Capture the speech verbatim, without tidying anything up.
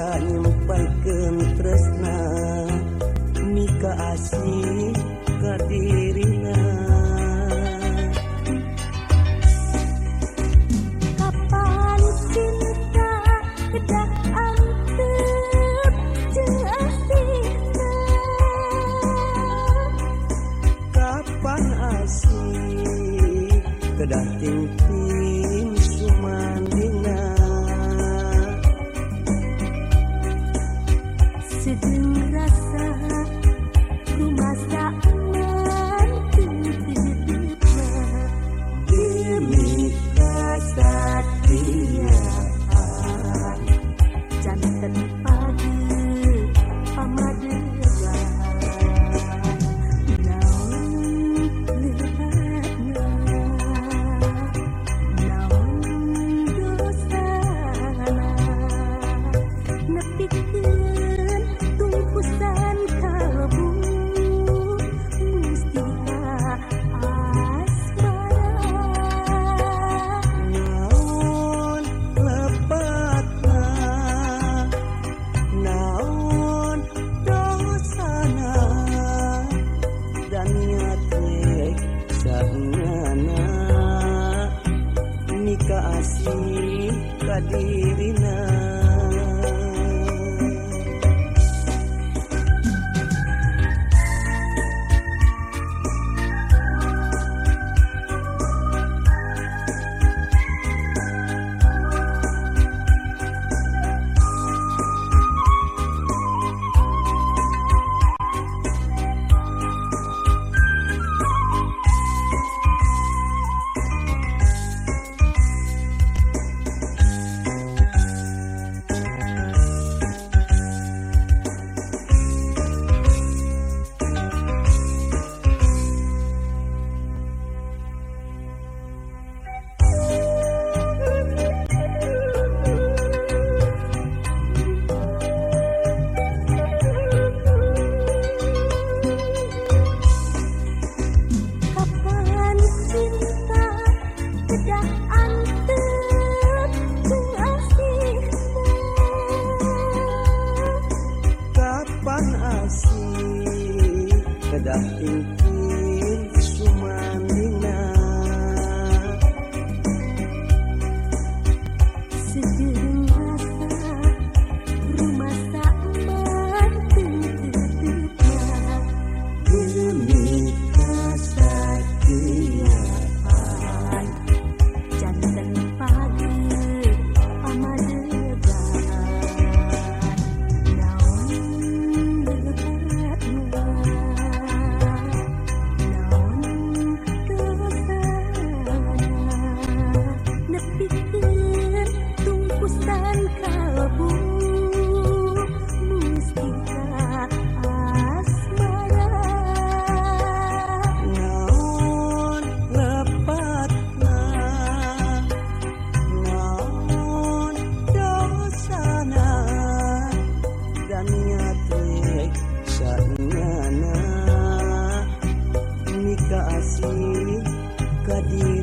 nyampaikeun tresna mika asih ka dirina. Kapan cinta kedah antep jeung asihna, Kapan asih kedah ting-ting sumandina. sedeng rasa rumasa mantep-tepna Demi kesatiaan janten pagi pamadega naon lebatna naon dosana nepikeun tungkusan kalbu mustika asmara. Naon lepatna naon dosana dan niat saengana mika asih ka dirina. Kapan cinta kedah antep jeung asihna, Kapan asih kedah ting-ting sumandina. sedeng rasa rumasa mantep-tepna Demi kesatiaan janten pagi pamadega naon lebatna naon dosana nepikeun tungkusan kalbu mustika asmara. naon lepatna naon dosana dan niat saengana mika asih ka dirina.